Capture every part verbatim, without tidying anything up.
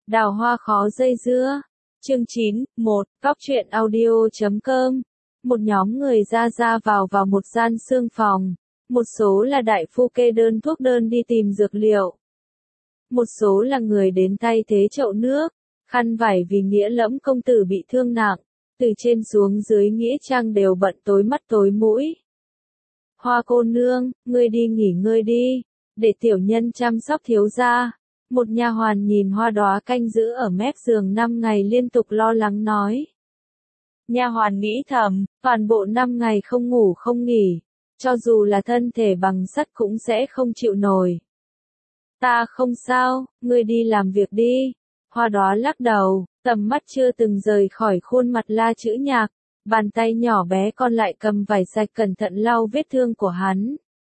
Đào hoa khó dây dưa. Chương chín, một, Góc truyện audio chấm com. Một nhóm người ra ra vào vào một gian xương phòng. Một số là đại phu kê đơn thuốc đơn đi tìm dược liệu. Một số là người đến thay thế chậu nước, khăn vải vì Nghĩa Lẫm công tử bị thương nặng. Từ trên xuống dưới Nghĩa Trang đều bận tối mắt tối mũi. Hoa cô nương, ngươi đi nghỉ ngơi đi, để tiểu nhân chăm sóc thiếu gia. Một nha hoàn nhìn Hoa Đóa canh giữ ở mép giường năm ngày liên tục lo lắng nói. Nha hoàn nghĩ thầm, toàn bộ năm ngày không ngủ không nghỉ, cho dù là thân thể bằng sắt cũng sẽ không chịu nổi. Ta không sao, ngươi đi làm việc đi. Hoa Đóa lắc đầu, tầm mắt chưa từng rời khỏi khuôn mặt La Chữ Nhạc, bàn tay nhỏ bé còn lại cầm vải sạch cẩn thận lau vết thương của hắn.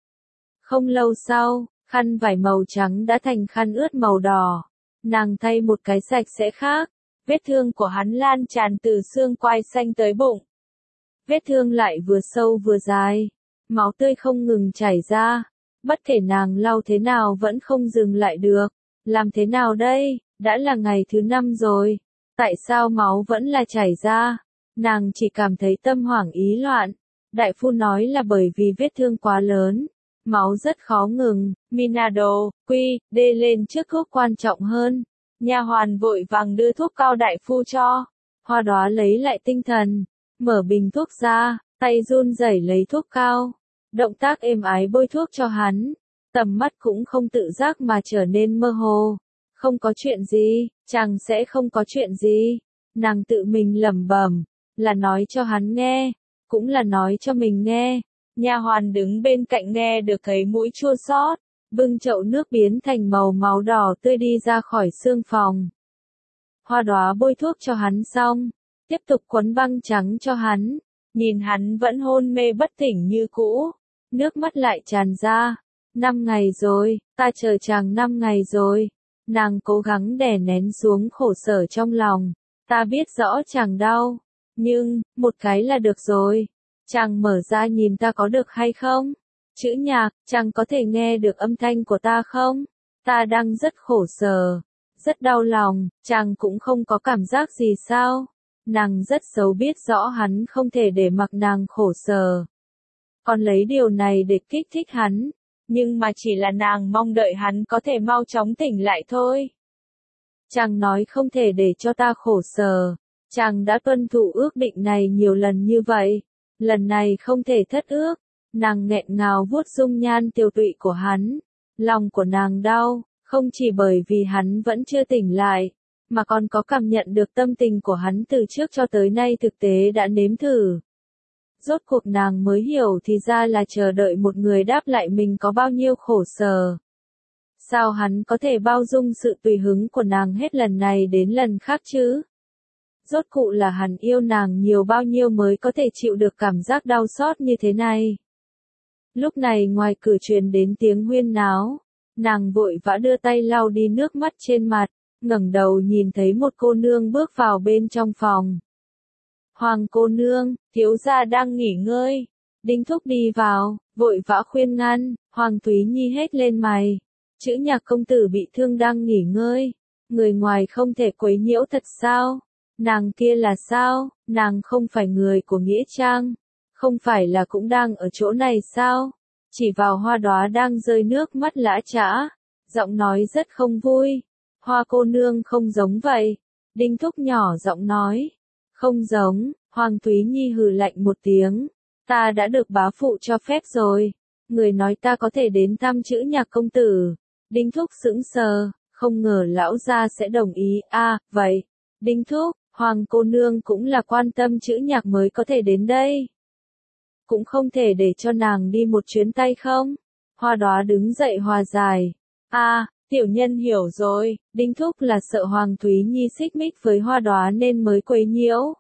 Không lâu sau, khăn vải màu trắng đã thành khăn ướt màu đỏ. Nàng thay một cái sạch sẽ khác. Vết thương của hắn lan tràn từ xương quai xanh tới bụng. Vết thương lại vừa sâu vừa dài. Máu tươi không ngừng chảy ra. Bất kể nàng lau thế nào vẫn không dừng lại được. Làm thế nào đây? Đã là ngày thứ năm rồi. Tại sao máu vẫn là chảy ra? Nàng chỉ cảm thấy tâm hoảng ý loạn. Đại phu nói là bởi vì vết thương quá lớn. Máu rất khó ngừng. Minado, quy, đê lên trước thuốc quan trọng hơn. Nha hoàn vội vàng đưa thuốc cao đại phu cho. Hoa Đóa lấy lại tinh thần, mở bình thuốc ra, tay run rẩy lấy thuốc cao. Động tác êm ái bôi thuốc cho hắn. Tầm mắt cũng không tự giác mà trở nên mơ hồ. Không có chuyện gì, chàng sẽ không có chuyện gì. Nàng tự mình lẩm bẩm, là nói cho hắn nghe, cũng là nói cho mình nghe. Nha hoàn đứng bên cạnh nghe được thấy mũi chua xót, bưng chậu nước biến thành màu máu đỏ tươi đi ra khỏi xương phòng. Hoa Đóa bôi thuốc cho hắn xong, tiếp tục quấn băng trắng cho hắn, nhìn hắn vẫn hôn mê bất tỉnh như cũ, nước mắt lại tràn ra. Năm ngày rồi, ta chờ chàng năm ngày rồi. Nàng cố gắng đè nén xuống khổ sở trong lòng. Ta biết rõ chàng đau, nhưng, một cái là được rồi. Chàng mở ra nhìn ta có được hay không? Chữ Nhạc, chàng có thể nghe được âm thanh của ta không? Ta đang rất khổ sở, rất đau lòng, chàng cũng không có cảm giác gì sao? Nàng rất xấu biết rõ hắn không thể để mặc nàng khổ sở. Còn lấy điều này để kích thích hắn, nhưng mà chỉ là nàng mong đợi hắn có thể mau chóng tỉnh lại thôi. Chàng nói không thể để cho ta khổ sở, chàng đã tuân thủ ước định này nhiều lần như vậy. Lần này không thể thất ước. Nàng nghẹn ngào vuốt dung nhan tiều tụy của hắn. Lòng của nàng đau, không chỉ bởi vì hắn vẫn chưa tỉnh lại, mà còn có cảm nhận được tâm tình của hắn từ trước cho tới nay thực tế đã nếm thử. Rốt cuộc nàng mới hiểu thì ra là chờ đợi một người đáp lại mình có bao nhiêu khổ sở. Sao hắn có thể bao dung sự tùy hứng của nàng hết lần này đến lần khác chứ? Rốt cụ là hắn yêu nàng nhiều bao nhiêu mới có thể chịu được cảm giác đau xót như thế này. Lúc này ngoài cửa truyền đến tiếng huyên náo, nàng vội vã đưa tay lau đi nước mắt trên mặt, ngẩng đầu nhìn thấy một cô nương bước vào bên trong phòng. Hoàng cô nương, thiếu gia đang nghỉ ngơi. Đinh Thúc đi vào, vội vã khuyên ngăn. Hoàng Thúy Nhi hét lên mày. Chữ Nhạc công tử bị thương đang nghỉ ngơi, người ngoài không thể quấy nhiễu thật sao? Nàng kia là sao? Nàng không phải người của Nghĩa Trang, không phải là cũng đang ở chỗ này sao? Chỉ vào Hoa Đóa đang rơi nước mắt lã chã, giọng nói rất không vui. Hoa cô nương không giống vậy. Đinh Thúc nhỏ giọng nói. Không giống. Hoàng Thúy Nhi hừ lạnh một tiếng. Ta đã được bá phụ cho phép rồi. Người nói ta có thể đến thăm Chữ Nhạc công tử. Đinh Thúc sững sờ, không ngờ lão gia sẽ đồng ý. A, à, vậy. Đinh Thúc, Hoàng cô nương cũng là quan tâm Chữ Nhạc mới có thể đến đây. Cũng không thể để cho nàng đi một chuyến tay không? Hoa Đóa đứng dậy hòa giải. A, à, tiểu nhân hiểu rồi. Đinh Thúc là sợ Hoàng Thúy Nhi xích mích với Hoa Đóa nên mới quấy nhiễu.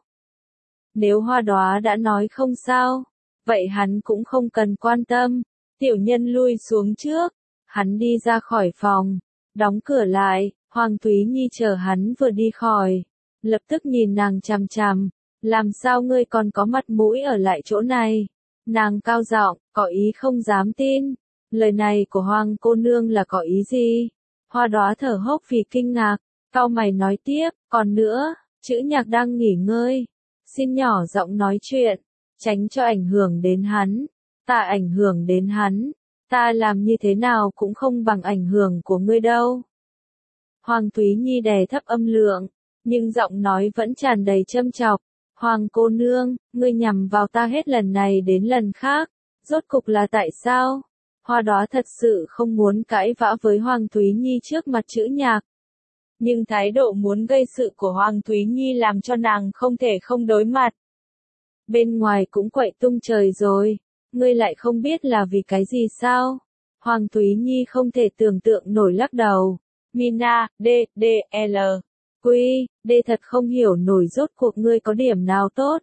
Nếu Hoa Đóa đã nói không sao, vậy hắn cũng không cần quan tâm. Tiểu nhân lui xuống trước. Hắn đi ra khỏi phòng, đóng cửa lại. Hoàng Thúy Nhi chờ hắn vừa đi khỏi, lập tức nhìn nàng chằm chằm. Làm sao ngươi còn có mặt mũi ở lại chỗ này? Nàng cao giọng, có ý không dám tin. Lời này của Hoàng cô nương là có ý gì? Hoa Đóa thở hốc vì kinh ngạc. Cau mày nói tiếp, còn nữa, Chữ Nhạc đang nghỉ ngơi. Xin nhỏ giọng nói chuyện, tránh cho ảnh hưởng đến hắn. Ta ảnh hưởng đến hắn, ta làm như thế nào cũng không bằng ảnh hưởng của ngươi đâu. Hoàng Thúy Nhi đè thấp âm lượng, nhưng giọng nói vẫn tràn đầy châm chọc. Hoàng cô nương, ngươi nhằm vào ta hết lần này đến lần khác, rốt cục là tại sao? Hoa Đóa thật sự không muốn cãi vã với Hoàng Thúy Nhi trước mặt Chữ Nhạc. Nhưng thái độ muốn gây sự của Hoàng Thúy Nhi làm cho nàng không thể không đối mặt. Bên ngoài cũng quậy tung trời rồi, ngươi lại không biết là vì cái gì sao? Hoàng Thúy Nhi không thể tưởng tượng nổi lắc đầu. Mina, D, D, L. Quy, D thật không hiểu nổi rốt cuộc ngươi có điểm nào tốt.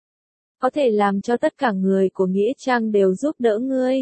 Có thể làm cho tất cả người của Nghĩa Trang đều giúp đỡ ngươi.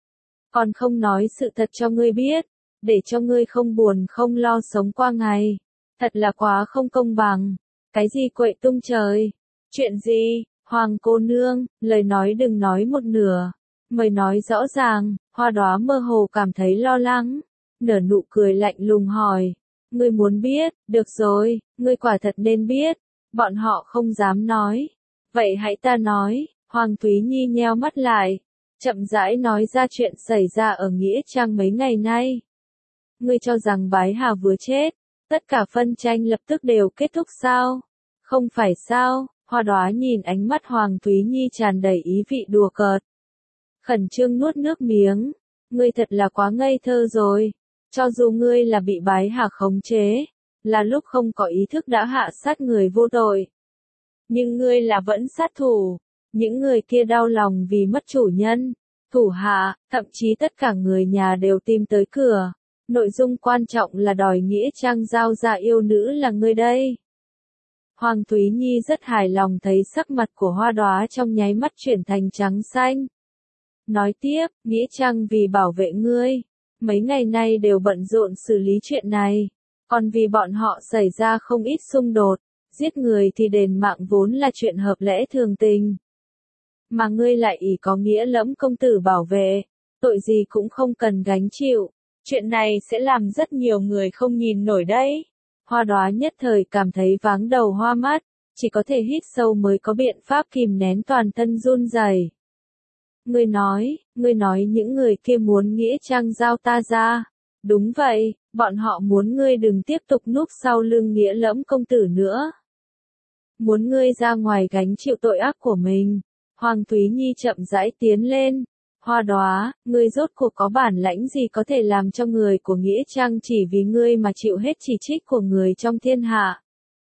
Còn không nói sự thật cho ngươi biết, để cho ngươi không buồn không lo sống qua ngày. Thật là quá không công bằng. Cái gì quậy tung trời? Chuyện gì? Hoàng cô nương, lời nói đừng nói một nửa. Mời nói rõ ràng. Hoa Đóa mơ hồ cảm thấy lo lắng. Nở nụ cười lạnh lùng hỏi. Ngươi muốn biết, được rồi, ngươi quả thật nên biết. Bọn họ không dám nói. Vậy hãy ta nói. Hoàng Thúy Nhi nheo mắt lại. Chậm rãi nói ra chuyện xảy ra ở Nghĩa Trang mấy ngày nay. Ngươi cho rằng Bái Hà vừa chết, tất cả phân tranh lập tức đều kết thúc sao? Không phải sao? Hoa Đóa nhìn ánh mắt Hoàng Thúy Nhi tràn đầy ý vị đùa cợt. Khẩn trương nuốt nước miếng. Ngươi thật là quá ngây thơ rồi. Cho dù ngươi là bị Bái Hà khống chế, là lúc không có ý thức đã hạ sát người vô tội. Nhưng ngươi là vẫn sát thủ. Những người kia đau lòng vì mất chủ nhân, thủ hạ, thậm chí tất cả người nhà đều tìm tới cửa. Nội dung quan trọng là đòi Nghĩa Trang giao ra yêu nữ là ngươi đây. Hoàng Thúy Nhi rất hài lòng thấy sắc mặt của Hoa Đóa trong nháy mắt chuyển thành trắng xanh. Nói tiếp, Nghĩa Trang vì bảo vệ ngươi, mấy ngày nay đều bận rộn xử lý chuyện này. Còn vì bọn họ xảy ra không ít xung đột, giết người thì đền mạng vốn là chuyện hợp lẽ thường tình. Mà ngươi lại ỷ có Nghĩa Lẫm công tử bảo vệ, tội gì cũng không cần gánh chịu. Chuyện này sẽ làm rất nhiều người không nhìn nổi đấy. Hoa Đóa nhất thời cảm thấy váng đầu hoa mắt, chỉ có thể hít sâu mới có biện pháp kìm nén toàn thân run rẩy. Ngươi nói, ngươi nói những người kia muốn Nghĩa Trang giao ta ra. Đúng vậy, bọn họ muốn ngươi đừng tiếp tục núp sau lưng Nghĩa Lẫm công tử nữa. Muốn ngươi ra ngoài gánh chịu tội ác của mình. Hoàng Thúy Nhi chậm rãi tiến lên. Hoa Đóa, ngươi rốt cuộc có bản lãnh gì có thể làm cho người của Nghĩa Trang chỉ vì ngươi mà chịu hết chỉ trích của người trong thiên hạ.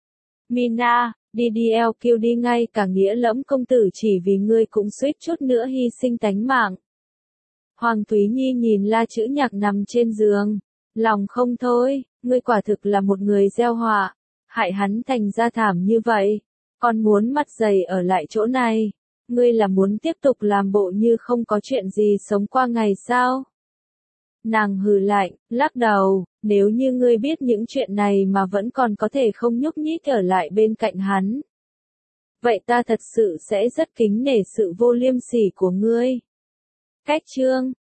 Mina, đi đi eo kêu đi ngay cả Nghĩa Lẫm công tử chỉ vì ngươi cũng suýt chút nữa hy sinh tánh mạng. Hoàng Thúy Nhi nhìn La Chữ Nhạc nằm trên giường. Lòng không thôi, ngươi quả thực là một người gieo họa. Hại hắn thành ra thảm như vậy. Còn muốn mặt dày ở lại chỗ này. Ngươi là muốn tiếp tục làm bộ như không có chuyện gì sống qua ngày sao? Nàng hừ lạnh, lắc đầu, nếu như ngươi biết những chuyện này mà vẫn còn có thể không nhúc nhích ở lại bên cạnh hắn. Vậy ta thật sự sẽ rất kính nể sự vô liêm sỉ của ngươi. Cách chương